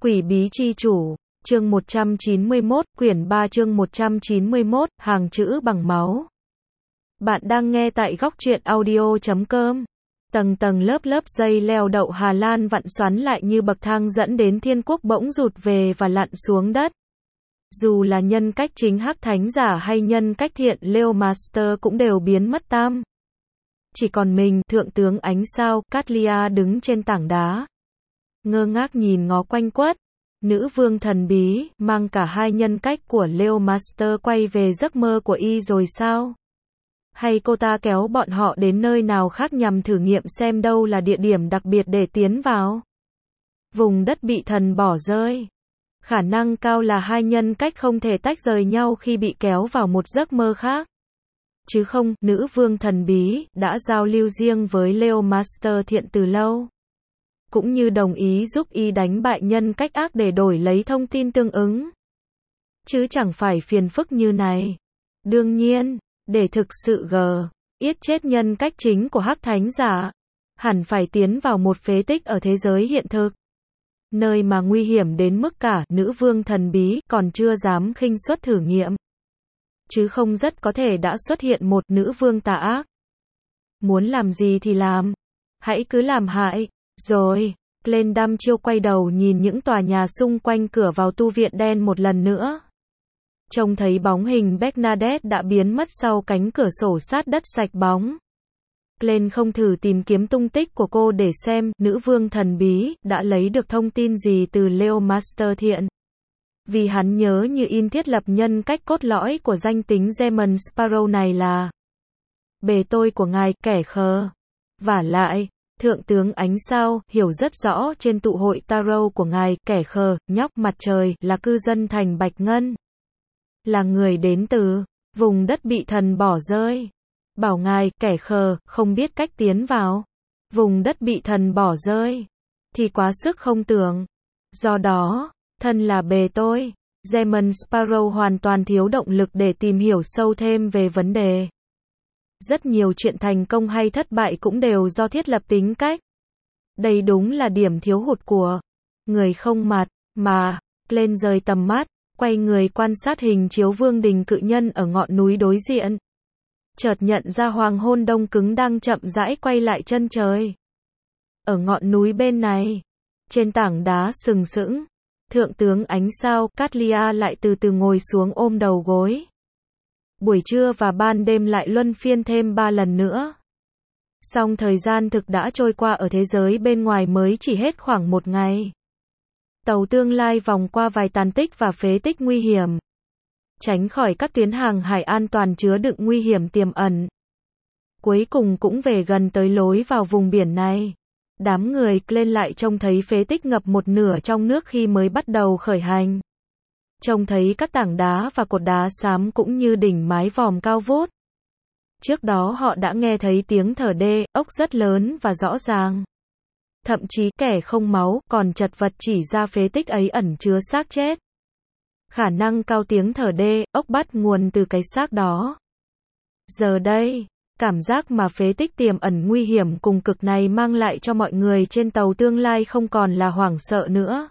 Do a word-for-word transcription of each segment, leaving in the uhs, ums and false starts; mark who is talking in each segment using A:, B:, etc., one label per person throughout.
A: Quỷ bí chi chủ, chương một trăm chín mươi mốt, quyển ba chương một trăm chín mươi mốt, hàng chữ bằng máu. Bạn đang nghe tại góc truyện audio chấm com. Tầng tầng lớp lớp dây leo đậu Hà Lan vặn xoắn lại như bậc thang dẫn đến thiên quốc bỗng rụt về và lặn xuống đất. Dù là nhân cách chính hắc thánh giả hay nhân cách thiện Leo Master cũng đều biến mất tam. Chỉ còn mình, thượng tướng ánh sao, Katlia đứng trên tảng đá. Ngơ ngác nhìn ngó quanh quất. Nữ vương thần bí, mang cả hai nhân cách của Leo Master quay về giấc mơ của y rồi sao? Hay cô ta kéo bọn họ đến nơi nào khác nhằm thử nghiệm xem đâu là địa điểm đặc biệt để tiến vào? Vùng đất bị thần bỏ rơi. Khả năng cao là hai nhân cách không thể tách rời nhau khi bị kéo vào một giấc mơ khác. Chứ không, nữ vương thần bí đã giao lưu riêng với Leo Master thiện từ lâu. Cũng như đồng ý giúp y đánh bại nhân cách ác để đổi lấy thông tin tương ứng. Chứ chẳng phải phiền phức như này. Đương nhiên, để thực sự gờ, yết chết nhân cách chính của hắc thánh giả, hẳn phải tiến vào một phế tích ở thế giới hiện thực. Nơi mà nguy hiểm đến mức cả nữ vương thần bí còn chưa dám khinh suất thử nghiệm. Chứ không rất có thể đã xuất hiện một nữ vương tà ác. Muốn làm gì thì làm. Hãy cứ làm hại. Rồi, Glenn đăm chiêu quay đầu nhìn những tòa nhà xung quanh cửa vào tu viện đen một lần nữa. Trông thấy bóng hình Bernadette đã biến mất sau cánh cửa sổ sát đất sạch bóng. Glenn không thử tìm kiếm tung tích của cô để xem nữ vương thần bí đã lấy được thông tin gì từ Leo Master thiện. Vì hắn nhớ như in thiết lập nhân cách cốt lõi của danh tính Demon Sparrow này là bề tôi của ngài, kẻ khờ. Vả lại, thượng tướng ánh sao hiểu rất rõ trên tụ hội tarot của ngài, kẻ khờ, nhóc mặt trời là cư dân thành Bạch Ngân. Là người đến từ vùng đất bị thần bỏ rơi. Bảo ngài, kẻ khờ, không biết cách tiến vào vùng đất bị thần bỏ rơi thì quá sức không tưởng. Do đó, thân là bề tôi, Demon Sparrow hoàn toàn thiếu động lực để tìm hiểu sâu thêm về vấn đề. Rất nhiều chuyện thành công hay thất bại cũng đều do thiết lập tính cách. Đây đúng là điểm thiếu hụt của người không mặt, mà, lên rời tầm mắt, quay người quan sát hình chiếu vương đình cự nhân ở ngọn núi đối diện. Chợt nhận ra hoàng hôn đông cứng đang chậm rãi quay lại chân trời. Ở ngọn núi bên này, trên tảng đá sừng sững, thượng tướng ánh sao, Katlia lại từ từ ngồi xuống ôm đầu gối. Buổi trưa và ban đêm lại luân phiên thêm ba lần nữa. Song thời gian thực đã trôi qua ở thế giới bên ngoài mới chỉ hết khoảng một ngày. Tàu tương lai vòng qua vài tàn tích và phế tích nguy hiểm. Tránh khỏi các tuyến hàng hải an toàn chứa đựng nguy hiểm tiềm ẩn. Cuối cùng cũng về gần tới lối vào vùng biển này. Đám người lên lại trông thấy phế tích ngập một nửa trong nước khi mới bắt đầu khởi hành. Trông thấy các tảng đá và cột đá xám cũng như đỉnh mái vòm cao vút. Trước đó họ đã nghe thấy tiếng thở đê, ốc rất lớn và rõ ràng. Thậm chí kẻ không máu còn chật vật chỉ ra phế tích ấy ẩn chứa xác chết. Khả năng cao tiếng thở đê, ốc bắt nguồn từ cái xác đó. Giờ đây, cảm giác mà phế tích tiềm ẩn nguy hiểm cùng cực này mang lại cho mọi người trên tàu tương lai không còn là hoảng sợ nữa,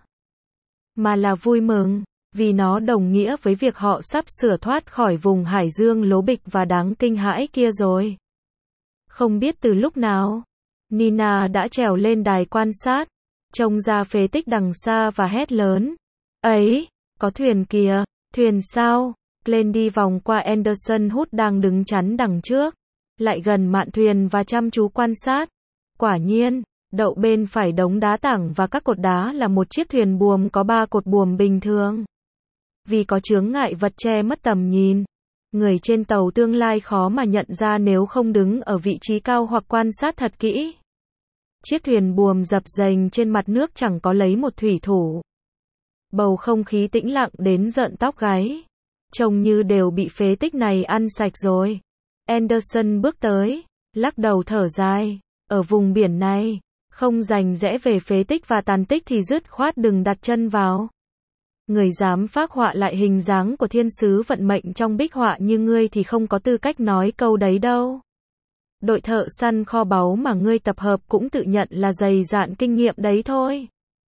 A: mà là vui mừng. Vì nó đồng nghĩa với việc họ sắp sửa thoát khỏi vùng hải dương lố bịch và đáng kinh hãi kia rồi. Không biết từ lúc nào, Nina đã trèo lên đài quan sát, trông ra phế tích đằng xa và hét lớn. Ấy, có thuyền kìa, thuyền sao? Glenn đi vòng qua Anderson Hood đang đứng chắn đằng trước, lại gần mạn thuyền và chăm chú quan sát. Quả nhiên, đậu bên phải đống đá tảng và các cột đá là một chiếc thuyền buồm có ba cột buồm bình thường. Vì có chướng ngại vật che mất tầm nhìn, người trên tàu tương lai khó mà nhận ra nếu không đứng ở vị trí cao hoặc quan sát thật kỹ. Chiếc thuyền buồm dập dềnh trên mặt nước chẳng có lấy một thủy thủ. Bầu không khí tĩnh lặng đến rợn tóc gáy. Trông như đều bị phế tích này ăn sạch rồi. Anderson bước tới, lắc đầu thở dài. Ở vùng biển này, không rành rẽ về phế tích và tàn tích thì dứt khoát đừng đặt chân vào. Người dám phác họa lại hình dáng của thiên sứ vận mệnh trong bích họa như ngươi thì không có tư cách nói câu đấy đâu. Đội thợ săn kho báu mà ngươi tập hợp cũng tự nhận là dày dạn kinh nghiệm đấy thôi.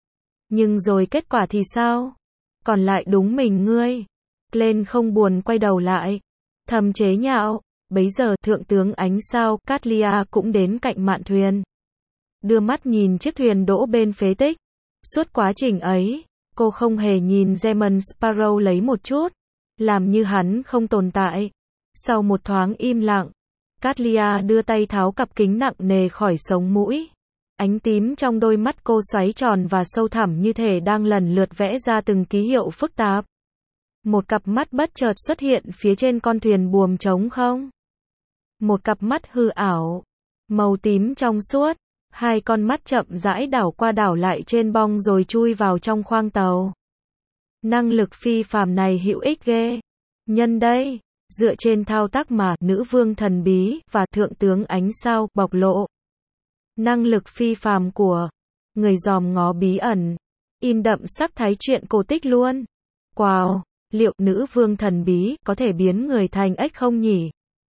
A: Nhưng rồi kết quả thì sao? Còn lại đúng mình ngươi. Glenn không buồn quay đầu lại. Thầm chế nhạo. Bấy giờ thượng tướng ánh sao Catlia cũng đến cạnh mạn thuyền. Đưa mắt nhìn chiếc thuyền đỗ bên phế tích. Suốt quá trình ấy, cô không hề nhìn German Sparrow lấy một chút. Làm như hắn không tồn tại. Sau một thoáng im lặng, Catlia đưa tay tháo cặp kính nặng nề khỏi sống mũi. Ánh tím trong đôi mắt cô xoáy tròn và sâu thẳm như thể đang lần lượt vẽ ra từng ký hiệu phức tạp. Một cặp mắt bất chợt xuất hiện phía trên con thuyền buồm trống không. Một cặp mắt hư ảo, màu tím trong suốt. Hai con mắt chậm rãi đảo qua đảo lại trên bong rồi chui vào trong khoang tàu. Năng lực phi phàm này hữu ích ghê. Nhân đây, dựa trên thao tác mà nữ vương thần bí và thượng tướng ánh sao bộc lộ. Năng lực phi phàm của người dòm ngó bí ẩn, in đậm sắc thái truyện cổ tích luôn. Wow, liệu nữ vương thần bí có thể biến người thành ếch không nhỉ?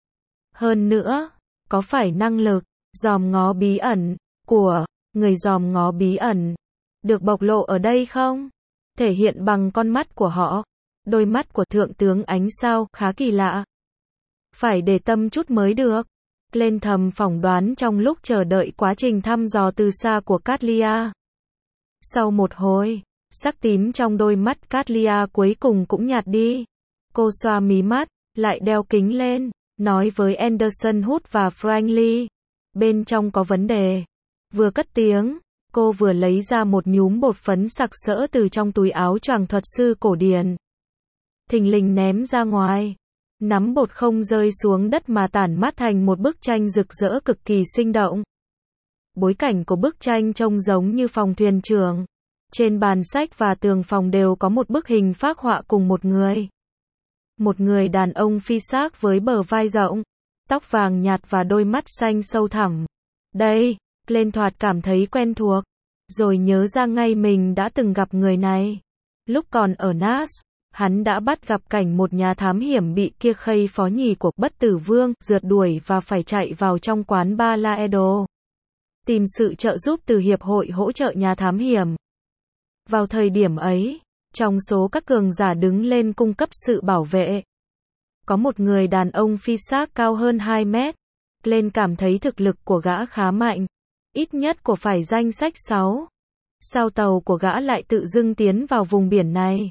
A: Hơn nữa, có phải năng lực dòm ngó bí ẩn của người dòm ngó bí ẩn được bộc lộ ở đây không? Thể hiện bằng con mắt của họ. Đôi mắt của thượng tướng ánh sao khá kỳ lạ. Phải để tâm chút mới được. Glenn thầm phỏng đoán trong lúc chờ đợi quá trình thăm dò từ xa của Catlia. Sau một hồi, sắc tím trong đôi mắt Catlia cuối cùng cũng nhạt đi. Cô xoa mí mắt, lại đeo kính lên, nói với Anderson Hood và Franklin. Bên trong có vấn đề. Vừa cất tiếng, cô vừa lấy ra một nhúm bột phấn sặc sỡ từ trong túi áo choàng thuật sư cổ điển. Thình lình ném ra ngoài. Nắm bột không rơi xuống đất mà tản mát thành một bức tranh rực rỡ cực kỳ sinh động. Bối cảnh của bức tranh trông giống như phòng thuyền trưởng. Trên bàn sách và tường phòng đều có một bức hình phác họa cùng một người. Một người đàn ông phi xác với bờ vai rộng, tóc vàng nhạt và đôi mắt xanh sâu thẳm. Đây, Glenn thoạt cảm thấy quen thuộc, rồi nhớ ra ngay mình đã từng gặp người này. Lúc còn ở Nas, hắn đã bắt gặp cảnh một nhà thám hiểm bị kia khây phó nhì của Bất Tử Vương rượt đuổi và phải chạy vào trong quán bar Laedo, tìm sự trợ giúp từ Hiệp hội hỗ trợ nhà thám hiểm. Vào thời điểm ấy, trong số các cường giả đứng lên cung cấp sự bảo vệ, có một người đàn ông phi xác cao hơn hai mét. Glenn cảm thấy thực lực của gã khá mạnh, ít nhất của phải danh sách sáu. Sao tàu của gã lại tự dưng tiến vào vùng biển này?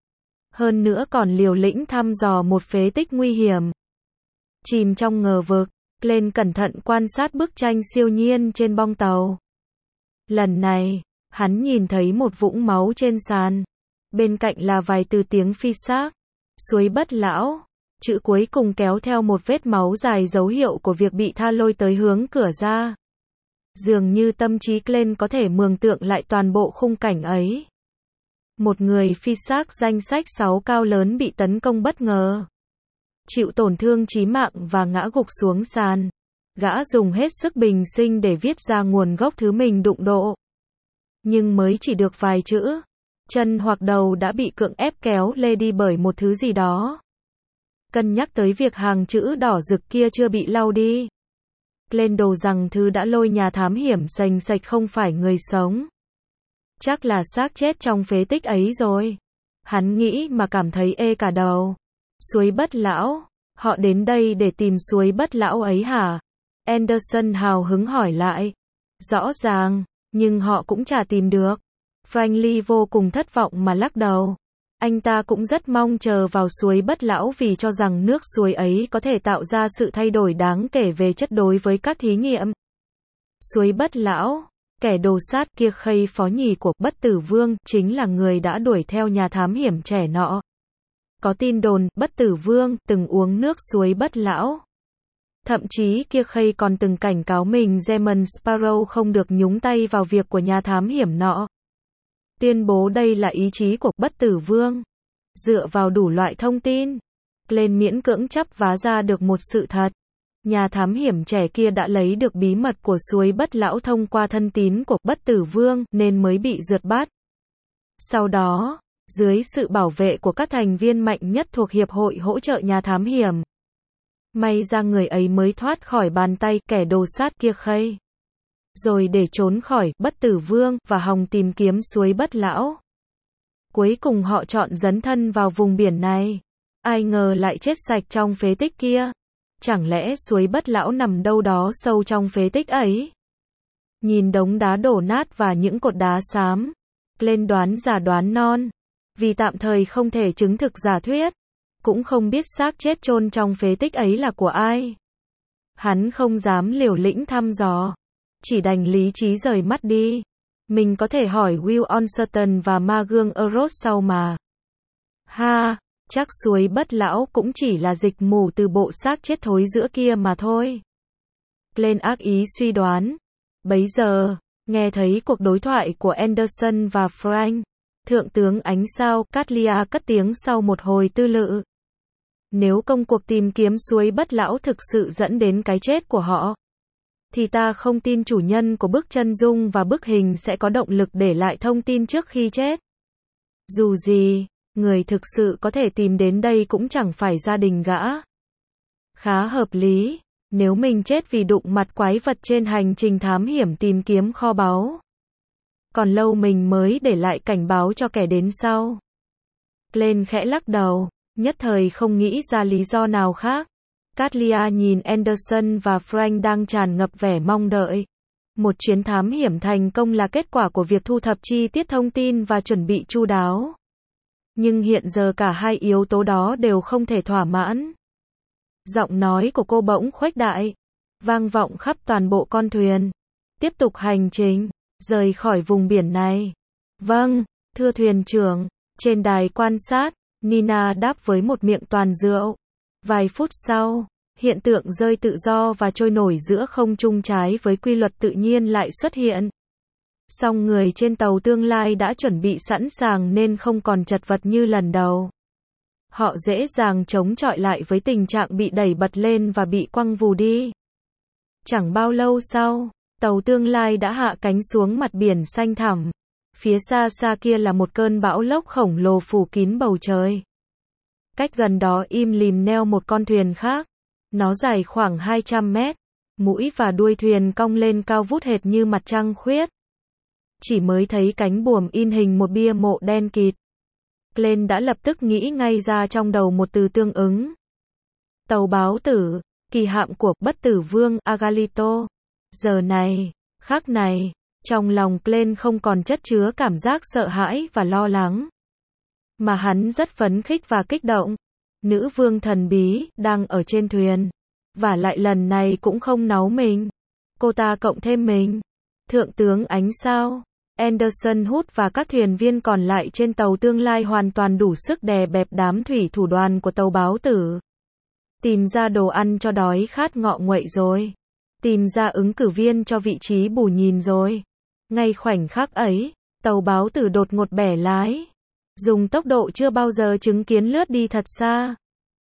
A: Hơn nữa còn liều lĩnh thăm dò một phế tích nguy hiểm. Chìm trong ngờ vực, Glenn cẩn thận quan sát bức tranh siêu nhiên trên bong tàu. Lần này, hắn nhìn thấy một vũng máu trên sàn. Bên cạnh là vài từ tiếng phi xác. Suối Bất Lão. Chữ cuối cùng kéo theo một vết máu dài dấu hiệu của việc bị tha lôi tới hướng cửa ra. Dường như tâm trí Glenn có thể mường tượng lại toàn bộ khung cảnh ấy. Một người phi xác danh sách sáu cao lớn bị tấn công bất ngờ, chịu tổn thương chí mạng và ngã gục xuống sàn. Gã dùng hết sức bình sinh để viết ra nguồn gốc thứ mình đụng độ. Nhưng mới chỉ được vài chữ, chân hoặc đầu đã bị cưỡng ép kéo lê đi bởi một thứ gì đó. Cân nhắc tới việc hàng chữ đỏ rực kia chưa bị lau đi, Glenn đồ rằng thứ đã lôi nhà thám hiểm sành sạch không phải người sống. Chắc là xác chết trong phế tích ấy rồi. Hắn nghĩ mà cảm thấy ê cả đầu. Suối Bất Lão, họ đến đây để tìm suối Bất Lão ấy hả? Anderson hào hứng hỏi lại. Rõ ràng, nhưng họ cũng chả tìm được. Franklin vô cùng thất vọng mà lắc đầu. Anh ta cũng rất mong chờ vào suối Bất Lão vì cho rằng nước suối ấy có thể tạo ra sự thay đổi đáng kể về chất đối với các thí nghiệm. Suối Bất Lão, kẻ đồ sát kia khây phó nhì của Bất Tử Vương, chính là người đã đuổi theo nhà thám hiểm trẻ nọ. Có tin đồn, Bất Tử Vương từng uống nước suối Bất Lão. Thậm chí kia khây còn từng cảnh cáo mình German Sparrow không được nhúng tay vào việc của nhà thám hiểm nọ. Tuyên bố đây là ý chí của Bất Tử Vương. Dựa vào đủ loại thông tin, Glenn miễn cưỡng chắp vá ra được một sự thật. Nhà thám hiểm trẻ kia đã lấy được bí mật của suối Bất Lão thông qua thân tín của Bất Tử Vương nên mới bị rượt bắt. Sau đó, dưới sự bảo vệ của các thành viên mạnh nhất thuộc Hiệp hội hỗ trợ nhà thám hiểm, may ra người ấy mới thoát khỏi bàn tay kẻ đồ sát kia khây. rồi để trốn khỏi Bất Tử Vương và Hồng tìm kiếm suối Bất Lão. Cuối cùng họ chọn dấn thân vào vùng biển này. Ai ngờ lại chết sạch trong phế tích kia. Chẳng lẽ suối Bất Lão nằm đâu đó sâu trong phế tích ấy? Nhìn đống đá đổ nát và những cột đá xám, lên đoán giả đoán non. Vì tạm thời không thể chứng thực giả thuyết, cũng không biết xác chết chôn trong phế tích ấy là của ai. Hắn không dám liều lĩnh thăm dò, chỉ đành lý trí rời mắt đi. Mình có thể hỏi Will Onserton và ma gương Eros sau mà. Ha, chắc suối Bất Lão cũng chỉ là dịch mù từ bộ xác chết thối giữa kia mà thôi. Glenn ác ý suy đoán. Bấy giờ, nghe thấy cuộc đối thoại của Anderson và Frank, Thượng tướng Ánh Sao Catlia cất tiếng sau một hồi tư lự. Nếu công cuộc tìm kiếm suối Bất Lão thực sự dẫn đến cái chết của họ, thì ta không tin chủ nhân của bức chân dung và bức hình sẽ có động lực để lại thông tin trước khi chết. Dù gì, người thực sự có thể tìm đến đây cũng chẳng phải gia đình gã. Khá hợp lý, nếu mình chết vì đụng mặt quái vật trên hành trình thám hiểm tìm kiếm kho báu. Còn lâu mình mới để lại cảnh báo cho kẻ đến sau. Glenn khẽ lắc đầu, nhất thời không nghĩ ra lý do nào khác. Catlia nhìn Anderson và Frank đang tràn ngập vẻ mong đợi. Một chuyến thám hiểm thành công là kết quả của việc thu thập chi tiết thông tin và chuẩn bị chu đáo. Nhưng hiện giờ cả hai yếu tố đó đều không thể thỏa mãn. Giọng nói của cô bỗng khuếch đại, vang vọng khắp toàn bộ con thuyền. Tiếp tục hành trình, rời khỏi vùng biển này. Vâng, thưa thuyền trưởng. Trên đài quan sát, Nina đáp với một miệng toàn rượu. Vài phút sau, hiện tượng rơi tự do và trôi nổi giữa không trung trái với quy luật tự nhiên lại xuất hiện. Song người trên tàu tương lai đã chuẩn bị sẵn sàng nên không còn chật vật như lần đầu. Họ dễ dàng chống chọi lại với tình trạng bị đẩy bật lên và bị quăng vù đi. Chẳng bao lâu sau, tàu tương lai đã hạ cánh xuống mặt biển xanh thẳm. Phía xa xa kia là một cơn bão lốc khổng lồ phủ kín bầu trời. Cách gần đó im lìm neo một con thuyền khác. Nó dài khoảng hai trăm mét. Mũi và đuôi thuyền cong lên cao vút hệt như mặt trăng khuyết. Chỉ mới thấy cánh buồm in hình một bia mộ đen kịt. Glenn đã lập tức nghĩ ngay ra trong đầu một từ tương ứng. Tàu báo tử, kỳ hạm của Bất Tử Vương Agalito. Giờ này, khắc này, trong lòng Glenn không còn chất chứa cảm giác sợ hãi và lo lắng. Mà hắn rất phấn khích và kích động. Nữ vương thần bí, đang ở trên thuyền. Và lại lần này cũng không náu mình. Cô ta cộng thêm mình. Thượng tướng Ánh Sao, Anderson Hood và các thuyền viên còn lại trên tàu tương lai hoàn toàn đủ sức đè bẹp đám thủy thủ đoàn của tàu báo tử. Tìm ra đồ ăn cho đói khát ngọ nguậy rồi. Tìm ra ứng cử viên cho vị trí bù nhìn rồi. Ngay khoảnh khắc ấy, tàu báo tử đột ngột bẻ lái. Dùng tốc độ chưa bao giờ chứng kiến lướt đi thật xa.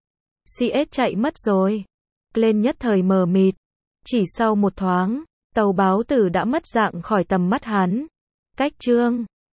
A: xê ét chạy mất rồi. Glenn nhất thời mờ mịt. Chỉ sau một thoáng, tàu báo tử đã mất dạng khỏi tầm mắt hắn. Cách chương